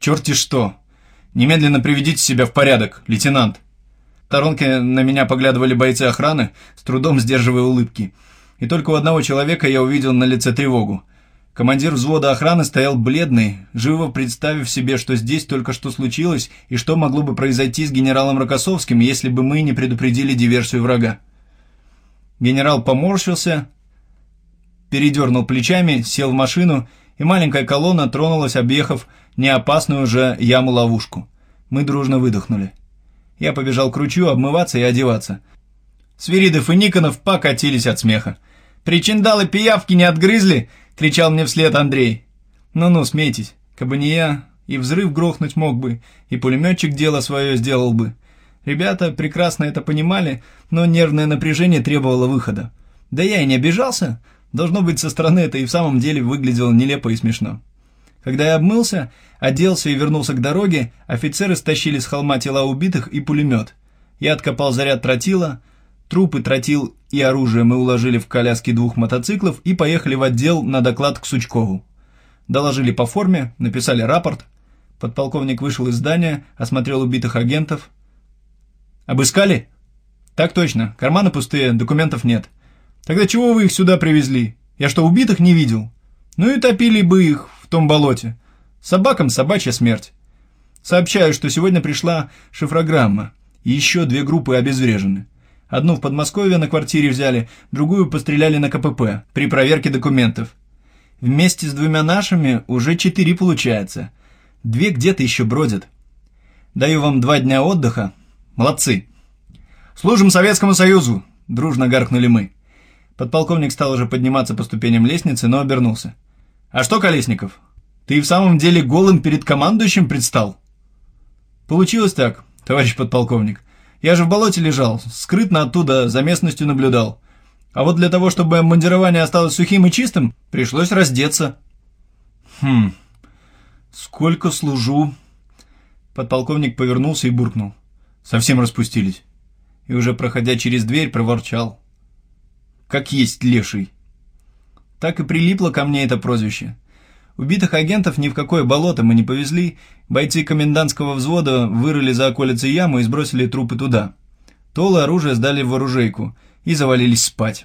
«Черти что! Немедленно приведите себя в порядок, лейтенант!» В сторонке на меня поглядывали бойцы охраны, с трудом сдерживая улыбки. И только у одного человека я увидел на лице тревогу. Командир взвода охраны стоял бледный, живо представив себе, что здесь только что случилось и что могло бы произойти с генералом Рокоссовским, если бы мы не предупредили диверсию врага. Генерал поморщился, передернул плечами, сел в машину, и маленькая колонна тронулась, объехав неопасную же яму-ловушку. Мы дружно выдохнули. Я побежал к ручью обмываться и одеваться. Свиридов и Никонов покатились от смеха. «Причиндалы пиявки не отгрызли?» — кричал мне вслед Андрей. «Ну-ну, смейтесь, кабы не я, и взрыв грохнуть мог бы, и пулеметчик дело свое сделал бы». Ребята прекрасно это понимали, но нервное напряжение требовало выхода. Да я и не обижался. Должно быть, со стороны это и в самом деле выглядело нелепо и смешно. Когда я обмылся, оделся и вернулся к дороге, офицеры стащили с холма тела убитых и пулемет. Я откопал заряд тротила, трупы, тротил и оружие мы уложили в коляски 2 мотоциклов и поехали в отдел на доклад к Сучкову. Доложили по форме, написали рапорт. Подполковник вышел из здания, осмотрел убитых агентов. «Обыскали?» «Так точно. Карманы пустые, документов нет». «Тогда чего вы их сюда привезли? Я что, убитых не видел? Ну и топили бы их в том болоте. Собакам собачья смерть. Сообщаю, что сегодня пришла шифрограмма. И еще 2 группы обезврежены. Одну в Подмосковье на квартире взяли, другую постреляли на КПП при проверке документов. Вместе с 2 нашими уже 4 получается. 2 где-то еще бродят. Даю вам 2 дня отдыха. Молодцы!» «Служим Советскому Союзу!» — дружно гаркнули мы. Подполковник стал уже подниматься по ступеням лестницы, но обернулся. «А что, Колесников, ты и в самом деле голым перед командующим предстал?» «Получилось так, товарищ подполковник. Я же в болоте лежал, скрытно оттуда за местностью наблюдал. А вот для того, чтобы обмундирование осталось сухим и чистым, пришлось раздеться». «Сколько служу?» Подполковник повернулся и буркнул. «Совсем распустились». И уже проходя через дверь, проворчал. «Как есть леший». Так и прилипло ко мне это прозвище. Убитых агентов ни в какое болото мы не повезли, бойцы комендантского взвода вырыли за околицей яму и сбросили трупы туда. Толы оружие сдали в оружейку и завалились спать.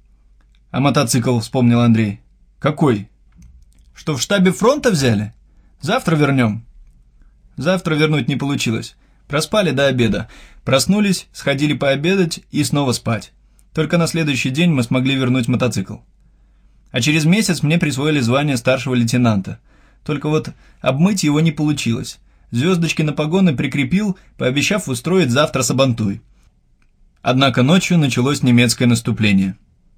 «А мотоцикл?» — вспомнил Андрей. «Какой?» «Что, в штабе фронта взяли? Завтра вернем». Завтра вернуть не получилось. Проспали до обеда. Проснулись, сходили пообедать и снова спать. Только на следующий день мы смогли вернуть мотоцикл. А через месяц мне присвоили звание старшего лейтенанта. Только вот обмыть его не получилось. Звездочки на погоны прикрепил, пообещав устроить завтра сабантуй. Однако ночью началось немецкое наступление.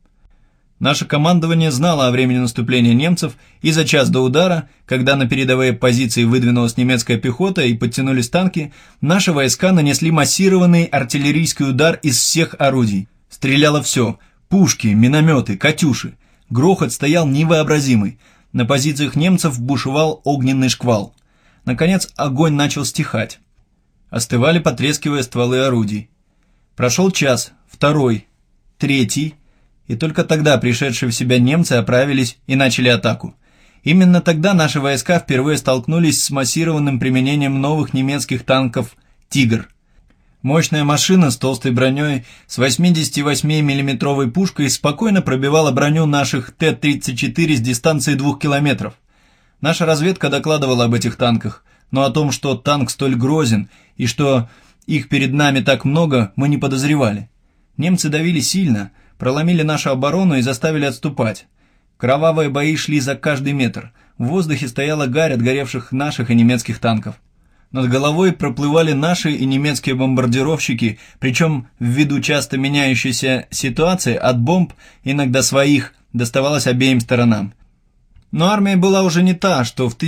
Наше командование знало о времени наступления немцев, и за час до удара, когда на передовые позиции выдвинулась немецкая пехота и подтянулись танки, наши войска нанесли массированный артиллерийский удар из всех орудий. Стреляло все – пушки, минометы, «Катюши». Грохот стоял невообразимый. На позициях немцев бушевал огненный шквал. Наконец огонь начал стихать. Остывали, потрескивая стволы орудий. Прошел час, 2, 3, и только тогда пришедшие в себя немцы оправились и начали атаку. Именно тогда наши войска впервые столкнулись с массированным применением новых немецких танков «Тигр». Мощная машина с толстой броней с 88 миллиметровой пушкой спокойно пробивала броню наших Т-34 с дистанции 2 километров. Наша разведка докладывала об этих танках, но о том, что танк столь грозен и что их перед нами так много, мы не подозревали. Немцы давили сильно, проломили нашу оборону и заставили отступать. Кровавые бои шли за каждый метр. В воздухе стояла гарь от горевших наших и немецких танков. Над головой проплывали наши и немецкие бомбардировщики, причем ввиду часто меняющейся ситуации от бомб, иногда своих, доставалось обеим сторонам. Но армия была уже не та, что в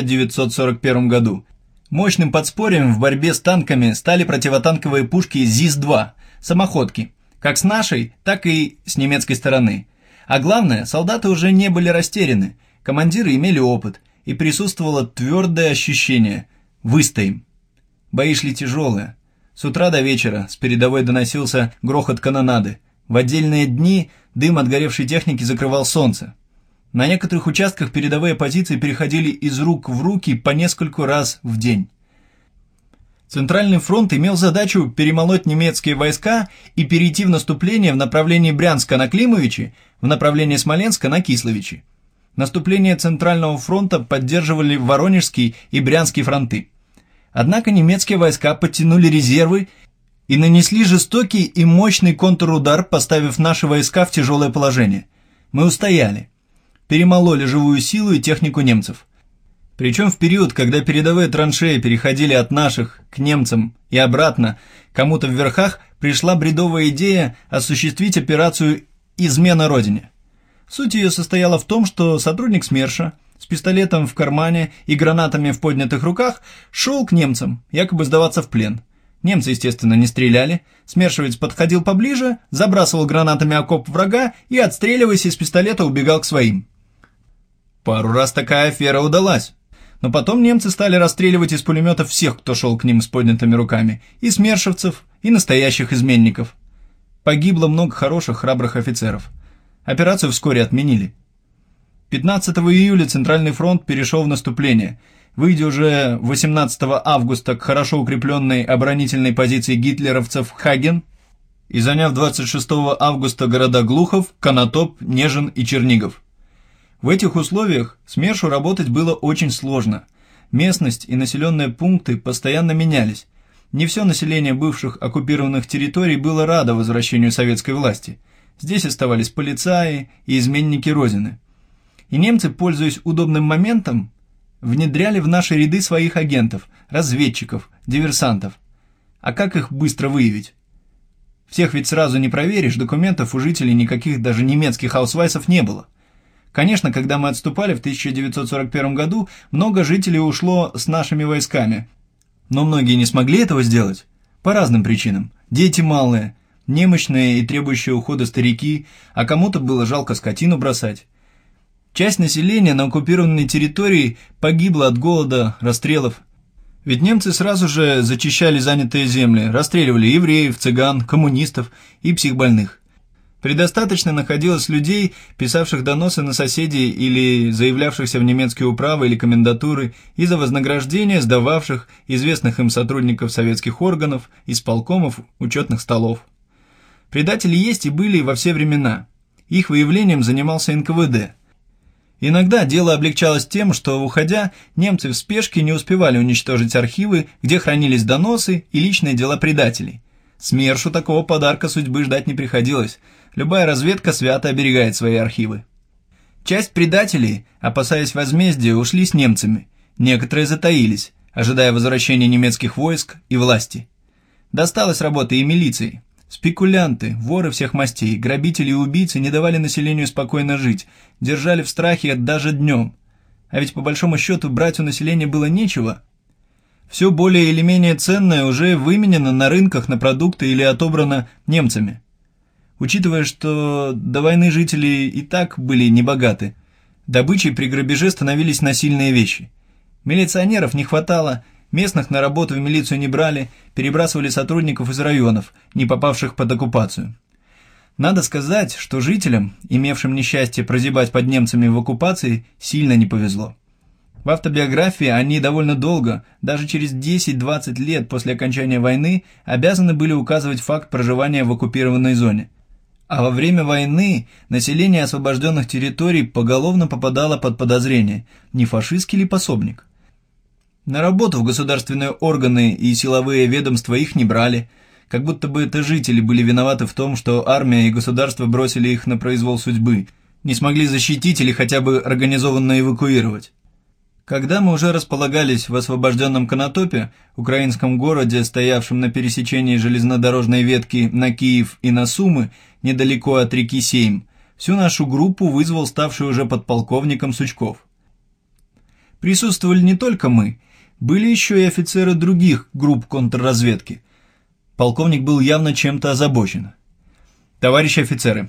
1941 году. Мощным подспорьем в борьбе с танками стали противотанковые пушки ЗИС-2, самоходки, как с нашей, так и с немецкой стороны. А главное, солдаты уже не были растеряны, командиры имели опыт, и присутствовало твердое ощущение – выстоим. Бои шли тяжелые. С утра до вечера с передовой доносился грохот канонады. В отдельные дни дым от горевшей техники закрывал солнце. На некоторых участках передовые позиции переходили из рук в руки по нескольку раз в день. Центральный фронт имел задачу перемолоть немецкие войска и перейти в наступление в направлении Брянска на Климовичи, в направлении Смоленска на Кисловичи. Наступление Центрального фронта поддерживали Воронежский и Брянский фронты. Однако немецкие войска подтянули резервы и нанесли жестокий и мощный контрудар, поставив наши войска в тяжелое положение. Мы устояли. Перемололи живую силу и технику немцев. Причем в период, когда передовые траншеи переходили от наших к немцам и обратно, кому-то в верхах пришла бредовая идея осуществить операцию «Измена Родине». Суть ее состояла в том, что сотрудник СМЕРШа с пистолетом в кармане и гранатами в поднятых руках шел к немцам, якобы сдаваться в плен. Немцы, естественно, не стреляли, смершевец подходил поближе, забрасывал гранатами окоп врага и, отстреливаясь из пистолета, убегал к своим. Пару раз такая афера удалась. Но потом немцы стали расстреливать из пулеметов всех, кто шел к ним с поднятыми руками, и смершевцев, и настоящих изменников. Погибло много хороших, храбрых офицеров. Операцию вскоре отменили. 15 июля Центральный фронт перешел в наступление, выйдя уже 18 августа к хорошо укрепленной оборонительной позиции гитлеровцев Хаген и заняв 26 августа города Глухов, Конотоп, Нежин и Чернигов. В этих условиях СМЕРШу работать было очень сложно. Местность и населенные пункты постоянно менялись. Не все население бывших оккупированных территорий было радо возвращению советской власти. Здесь оставались полицаи и изменники Родины. И немцы, пользуясь удобным моментом, внедряли в наши ряды своих агентов, разведчиков, диверсантов. А как их быстро выявить? Всех ведь сразу не проверишь, документов у жителей никаких даже немецких аусвайсов не было. Конечно, когда мы отступали в 1941 году, много жителей ушло с нашими войсками. Но многие не смогли этого сделать по разным причинам. Дети малые, немощные и требующие ухода старики, а кому-то было жалко скотину бросать. Часть населения на оккупированной территории погибла от голода, расстрелов. Ведь немцы сразу же зачищали занятые земли, расстреливали евреев, цыган, коммунистов и психбольных. Предостаточно находилось людей, писавших доносы на соседей или заявлявшихся в немецкие управы или комендатуры, и за вознаграждение сдававших известных им сотрудников советских органов, исполкомов, учетных столов. Предатели есть и были во все времена. Их выявлением занимался НКВД. Иногда дело облегчалось тем, что, уходя, немцы в спешке не успевали уничтожить архивы, где хранились доносы и личные дела предателей. СМЕРШу такого подарка судьбы ждать не приходилось. Любая разведка свято оберегает свои архивы. Часть предателей, опасаясь возмездия, ушли с немцами. Некоторые затаились, ожидая возвращения немецких войск и власти. Досталось работы и милиции. Спекулянты, воры всех мастей, грабители и убийцы не давали населению спокойно жить, держали в страхе даже днем. А ведь по большому счету брать у населения было нечего. Все более или менее ценное уже выменено на рынках на продукты или отобрано немцами. Учитывая, что до войны жители и так были небогаты, добычей при грабеже становились насильные вещи. Милиционеров не хватало, местных на работу в милицию не брали, перебрасывали сотрудников из районов, не попавших под оккупацию. Надо сказать, что жителям, имевшим несчастье прозябать под немцами в оккупации, сильно не повезло. В автобиографии они довольно долго, даже через 10-20 лет после окончания войны, обязаны были указывать факт проживания в оккупированной зоне. А во время войны население освобожденных территорий поголовно попадало под подозрение, не фашистский ли пособник. На работу в государственные органы и силовые ведомства их не брали, как будто бы это жители были виноваты в том, что армия и государство бросили их на произвол судьбы, не смогли защитить или хотя бы организованно эвакуировать. Когда мы уже располагались в освобожденном Конотопе, украинском городе, стоявшем на пересечении железнодорожной ветки на Киев и на Сумы, недалеко от реки Сейм, всю нашу группу вызвал ставший уже подполковником Сучков. Присутствовали не только мы, были еще и офицеры других групп контрразведки. Полковник был явно чем-то озабочен. «Товарищи офицеры,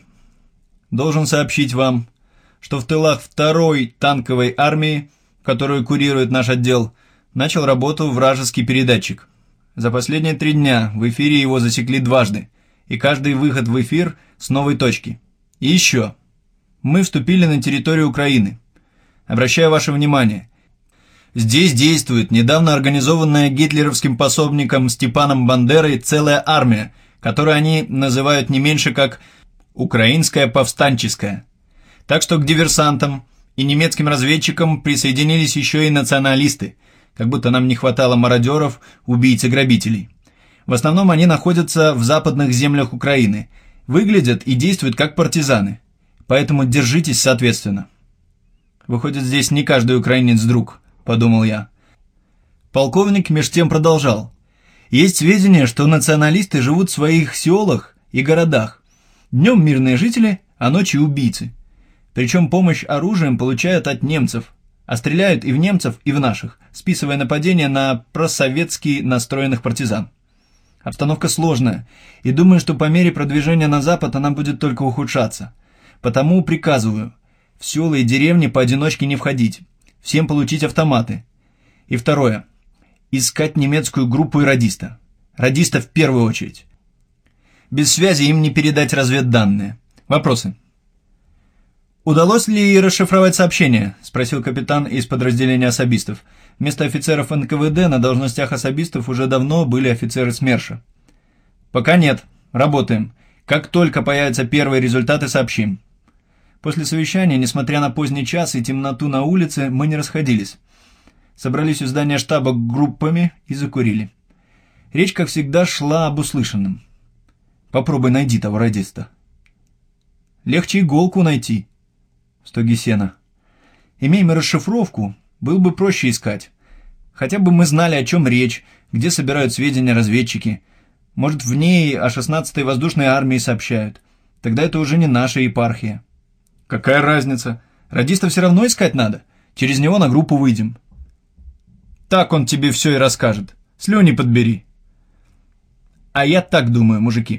должен сообщить вам, что в тылах 2-й танковой армии, которую курирует наш отдел, начал работу вражеский передатчик. За последние 3 дня в эфире его засекли дважды, и каждый выход в эфир с новой точки. И еще. Мы вступили на территорию Украины. Обращаю ваше внимание. Здесь действует недавно организованная гитлеровским пособником Степаном Бандерой целая армия, которую они называют не меньше как «Украинская повстанческая». Так что к диверсантам и немецким разведчикам присоединились еще и националисты, как будто нам не хватало мародеров, убийц и грабителей. В основном они находятся в западных землях Украины, выглядят и действуют как партизаны, поэтому держитесь соответственно. Выходит, здесь не каждый украинец друг, подумал я. Полковник меж тем продолжал. Есть сведения, что националисты живут в своих селах и городах. Днем мирные жители, а ночью убийцы. Причем помощь оружием получают от немцев, а стреляют и в немцев, и в наших, списывая нападение на просоветски настроенных партизан. Обстановка сложная, и думаю, что по мере продвижения на запад она будет только ухудшаться. Потому приказываю в села и деревни поодиночке не входить, всем получить автоматы. И второе. Искать немецкую группу и радиста. Радиста в первую очередь. Без связи им не передать разведданные. Вопросы? «Удалось ли расшифровать сообщение?» – спросил капитан из подразделения особистов. Вместо офицеров НКВД на должностях особистов уже давно были офицеры СМЕРШа. «Пока нет. Работаем. Как только появятся первые результаты, сообщим». После совещания, несмотря на поздний час и темноту на улице, мы не расходились. Собрались у здания штаба группами и закурили. Речь, как всегда, шла об услышанном. «Попробуй найди того радиста». «Легче иголку найти». Стоги сена. Имеем расшифровку, было бы проще искать. Хотя бы мы знали, о чем речь, где собирают сведения разведчики. Может, в ней о 16-й воздушной армии сообщают. Тогда это уже не наша епархия. Какая разница? Радиста все равно искать надо. Через него на группу выйдем. Так он тебе все и расскажет. Слюни подбери. А я так думаю, мужики.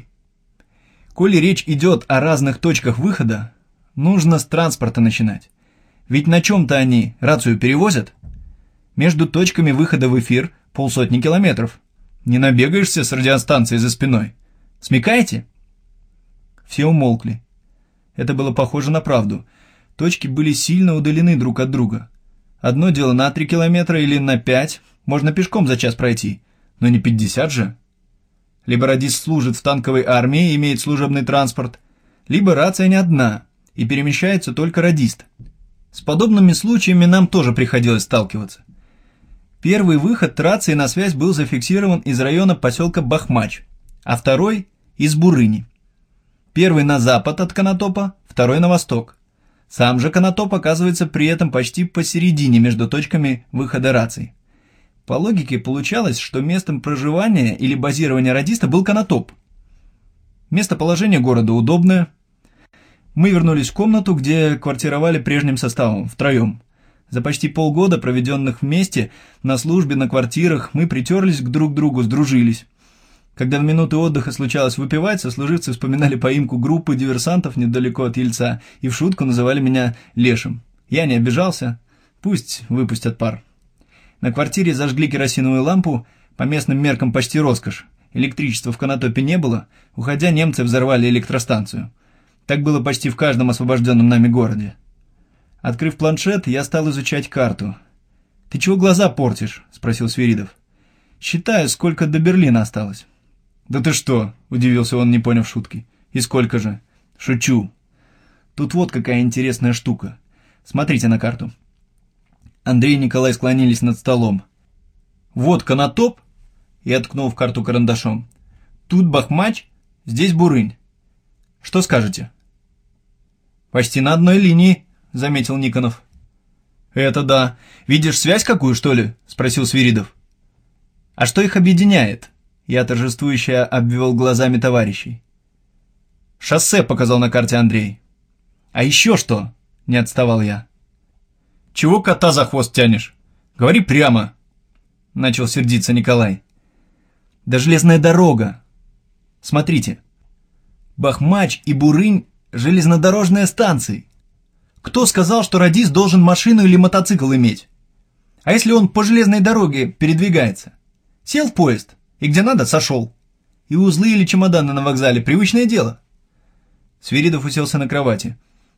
Коли речь идет о разных точках выхода, нужно с транспорта начинать. Ведь на чем-то они рацию перевозят. Между точками выхода в эфир 150 километров. Не набегаешься с радиостанцией за спиной. Смекаете? Все умолкли. Это было похоже на правду. Точки были сильно удалены друг от друга. Одно дело на 3 километра или на 5, можно пешком за час пройти, но не 50 же. Либо радист служит в танковой армии и имеет служебный транспорт, либо рация не одна, и перемещается только радист. С подобными случаями нам тоже приходилось сталкиваться. Первый выход рации на связь был зафиксирован из района поселка Бахмач, а второй – из Бурыни. Первый на запад от Конотопа, второй на восток. Сам же Конотоп оказывается при этом почти посередине между точками выхода раций. По логике получалось, что местом проживания или базирования радиста был Конотоп. Местоположение города удобное. Мы вернулись в комнату, где квартировали прежним составом, втроем. За почти полгода, проведенных вместе, на службе, на квартирах, мы притерлись друг к другу, сдружились. Когда в минуты отдыха случалось выпивать, сослуживцы вспоминали поимку группы диверсантов недалеко от Ельца и в шутку называли меня Лешим. Я не обижался, пусть выпустят пар. На квартире зажгли керосиновую лампу, по местным меркам почти роскошь. Электричества в Конотопе не было, уходя, немцы взорвали электростанцию. Так было почти в каждом освобожденном нами городе. Открыв планшет, я стал изучать карту. «Ты чего глаза портишь?» – спросил Свиридов. «Считаю, сколько до Берлина осталось». «Да ты что?» – удивился он, не поняв шутки. «И сколько же?» «Шучу. Тут вот какая интересная штука. Смотрите на карту». Андрей и Николай склонились над столом. «Вот Конотоп», – я ткнул в карту карандашом. «Тут Бахмач, здесь Бурынь. Что скажете?» «Почти на одной линии», – заметил Никонов. «Это да. Видишь связь какую, что ли?» – спросил Свиридов. «А что их объединяет?» Я торжествующе обвел глазами товарищей. «Шоссе», — показал на карте Андрей. «А еще что?» — не отставал я. «Чего кота за хвост тянешь? Говори прямо», — начал сердиться Николай. «Да железная дорога. Смотрите. Бахмач и Бурынь — железнодорожные станции. Кто сказал, что радист должен машину или мотоцикл иметь? А если он по железной дороге передвигается? Сел в поезд и где надо сошел. И узлы или чемоданы на вокзале — привычное дело». Свиридов уселся на кровати.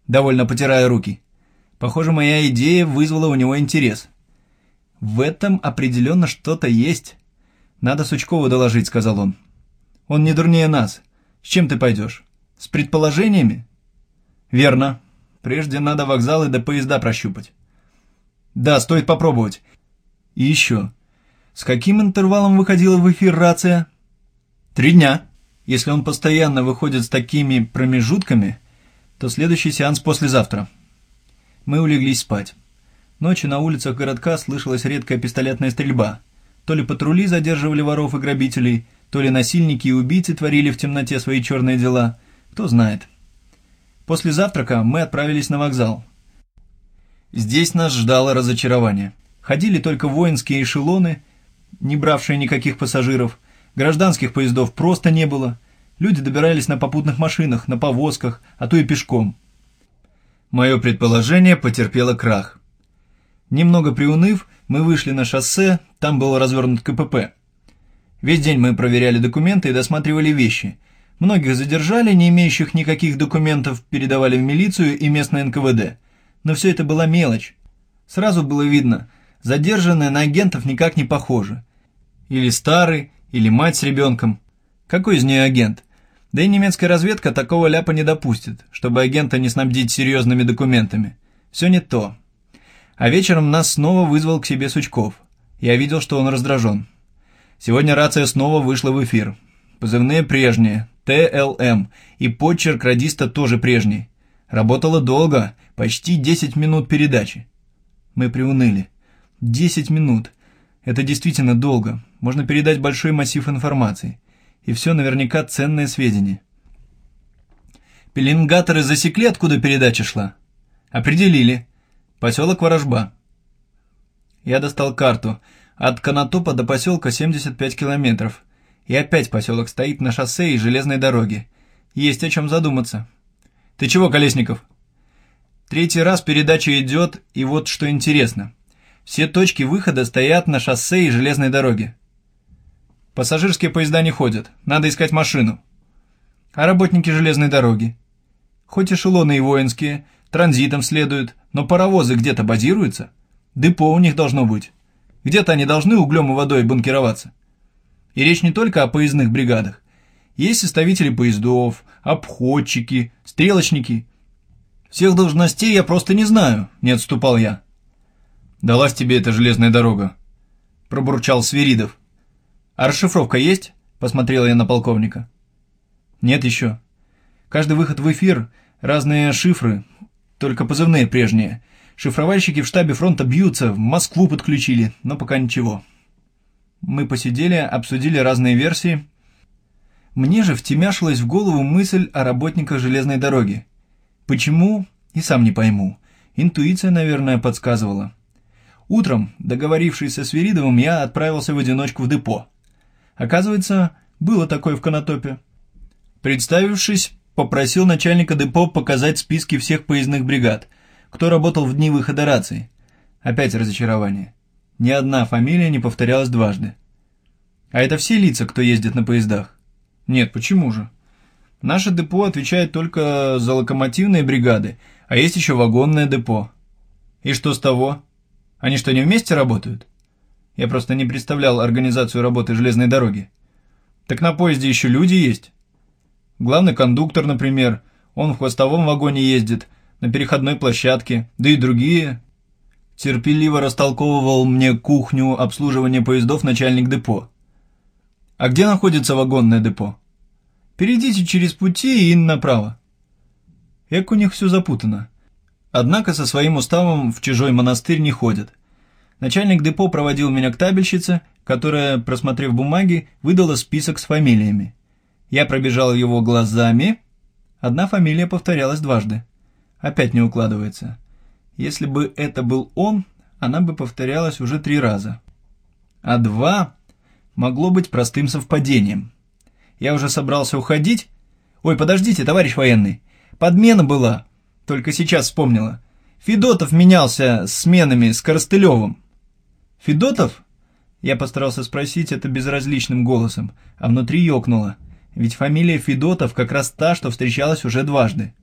довольно потирая руки. Похоже, моя идея вызвала у него интерес. «В этом определенно что-то есть. Надо Сучкову доложить», — сказал он. «Он не дурнее нас. С чем ты пойдешь? С предположениями?» «Верно. Прежде надо вокзалы до поезда прощупать». «Да, стоит попробовать. И еще. С каким интервалом выходила в эфир рация?» 3 дня. Если он постоянно выходит с такими промежутками, то следующий сеанс послезавтра». Мы улеглись спать. Ночью на улицах городка слышалась редкая пистолетная стрельба. То ли патрули задерживали воров и грабителей, то ли насильники и убийцы творили в темноте свои черные дела. Кто знает. После завтрака мы отправились на вокзал. Здесь нас ждало разочарование. Ходили только воинские эшелоны, не бравшие никаких пассажиров. Гражданских поездов просто не было. Люди добирались на попутных машинах, на повозках, а то и пешком. Мое предположение потерпело крах. Немного приуныв, мы вышли на шоссе, там был развернут КПП. Весь день мы проверяли документы и досматривали вещи. Многих задержали, не имеющих никаких документов, передавали в милицию и местное НКВД. Но все это была мелочь. Сразу было видно, задержанные на агентов никак не похожи. Или старый, или мать с ребенком. Какой из нее агент? Да и немецкая разведка такого ляпа не допустит, чтобы агента не снабдить серьезными документами. Все не то. А вечером нас снова вызвал к себе Сучков. Я видел, что он раздражен. Сегодня рация снова вышла в эфир. Позывные прежние, ТЛМ, и почерк радиста тоже прежний. Работала долго, почти 10 минут передачи. Мы приуныли. 10 минут. Это действительно долго. Можно передать большой массив информации. И все наверняка ценные сведения. Пеленгаторы засекли, откуда передача шла? Определили. Поселок Ворожба. Я достал карту. От Конотопа до поселка 75 километров. И опять поселок стоит на шоссе и железной дороге. Есть о чем задуматься. Ты чего, Колесников? 3-й раз передача идет, и вот что интересно. Все точки выхода стоят на шоссе и железной дороге. Пассажирские поезда не ходят, надо искать машину. А работники железной дороги? Хоть эшелоны и воинские, транзитом следуют, но паровозы где-то базируются. Депо у них должно быть. Где-то они должны углем и водой бункероваться. И речь не только о поездных бригадах. Есть составители поездов, обходчики, стрелочники. Всех должностей я просто не знаю, не отступал я. «Далась тебе эта железная дорога», — пробурчал Свиридов. «А расшифровка есть?» — посмотрел я на полковника. «Нет еще. Каждый выход в эфир, разные шифры, только позывные прежние. Шифровальщики в штабе фронта бьются, в Москву подключили, но пока ничего». Мы посидели, обсудили разные версии. Мне же втемяшилась в голову мысль о работниках железной дороги. Почему? И сам не пойму. Интуиция, наверное, подсказывала. Утром, договорившись со Свиридовым, я отправился в одиночку в депо. Оказывается, было такое в Конотопе. Представившись, попросил начальника депо показать списки всех поездных бригад, кто работал в дни выхода рации. Опять разочарование. Ни одна фамилия не повторялась дважды. А это все лица, кто ездит на поездах? Нет, почему же? Наше депо отвечает только за локомотивные бригады, а есть еще вагонное депо. И что с того? Они что, не вместе работают? Я просто не представлял организацию работы железной дороги. Так на поезде еще люди есть. Главный кондуктор, например, он в хвостовом вагоне ездит, на переходной площадке, да и другие. Терпеливо растолковывал мне кухню обслуживания поездов начальник депо. А где находится вагонное депо? Перейдите через пути и направо. Эк, у них все запутано. Однако со своим уставом в чужой монастырь не ходят. Начальник депо проводил меня к табельщице, которая, просмотрев бумаги, выдала список с фамилиями. Я пробежал его глазами. Одна фамилия повторялась дважды. Опять не укладывается. Если бы это был он, она бы повторялась уже 3 раза. А 2 могло быть простым совпадением. Я уже собрался уходить. Ой, подождите, товарищ военный. Подмена была. Только сейчас вспомнила. Федотов менялся с сменами с Коростылевым. Федотов? Я постарался спросить это безразличным голосом, а внутри ёкнуло. Ведь фамилия Федотов как раз та, что встречалась уже дважды.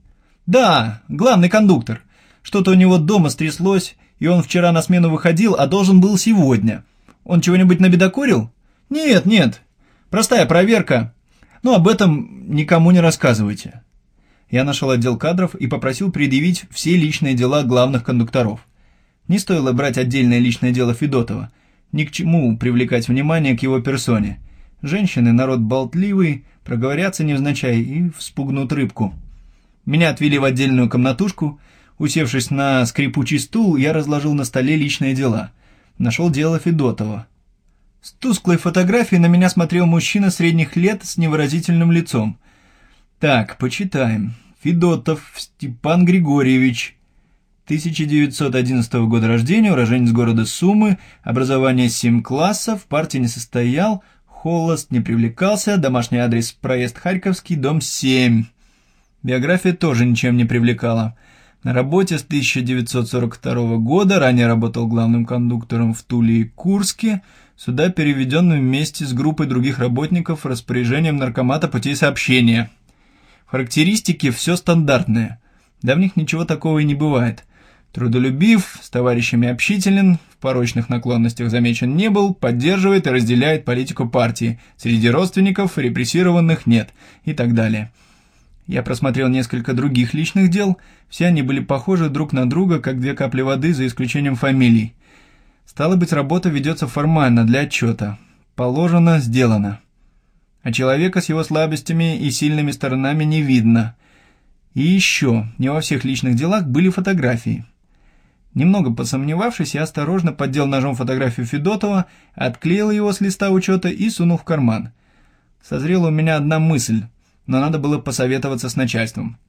Да, главный кондуктор. Что-то у него дома стряслось, и он вчера на смену выходил, а должен был сегодня. Он чего-нибудь набедокурил? Нет, нет. Простая проверка. Но об этом никому не рассказывайте. Я нашел отдел кадров и попросил предъявить все личные дела главных кондукторов. Не стоило брать отдельное личное дело Федотова. Ни к чему привлекать внимание к его персоне. Женщины, народ болтливый, проговорятся невзначай и вспугнут рыбку. Меня отвели в отдельную комнатушку. Усевшись на скрипучий стул, я разложил на столе личные дела. Нашел дело Федотова. С тусклой фотографией на меня смотрел мужчина средних лет с невыразительным лицом. Так, почитаем. Федотов Степан Григорьевич, 1911 года рождения, уроженец города Сумы, образование 7 классов, в партии не состоял, холост, не привлекался, домашний адрес проезд Харьковский, дом 7. Биография тоже ничем не привлекала. На работе с 1942 года, ранее работал главным кондуктором в Туле и Курске, сюда переведен вместе с группой других работников распоряжением наркомата путей сообщения. В характеристике все стандартное. Да в них ничего такого и не бывает. Трудолюбив, с товарищами общителен, в порочных наклонностях замечен не был, поддерживает и разделяет политику партии, среди родственников репрессированных нет и так далее. Я просмотрел несколько других личных дел, все они были похожи друг на друга, как две капли воды, за исключением фамилий. Стало быть, работа ведется формально, для отчета. Положено, сделано. А человека с его слабостями и сильными сторонами не видно. И еще, не во всех личных делах были фотографии. Немного посомневавшись, я осторожно поддел ножом фотографию Федотова, отклеил его с листа учета и сунул в карман. Созрела у меня одна мысль, но надо было посоветоваться с начальством.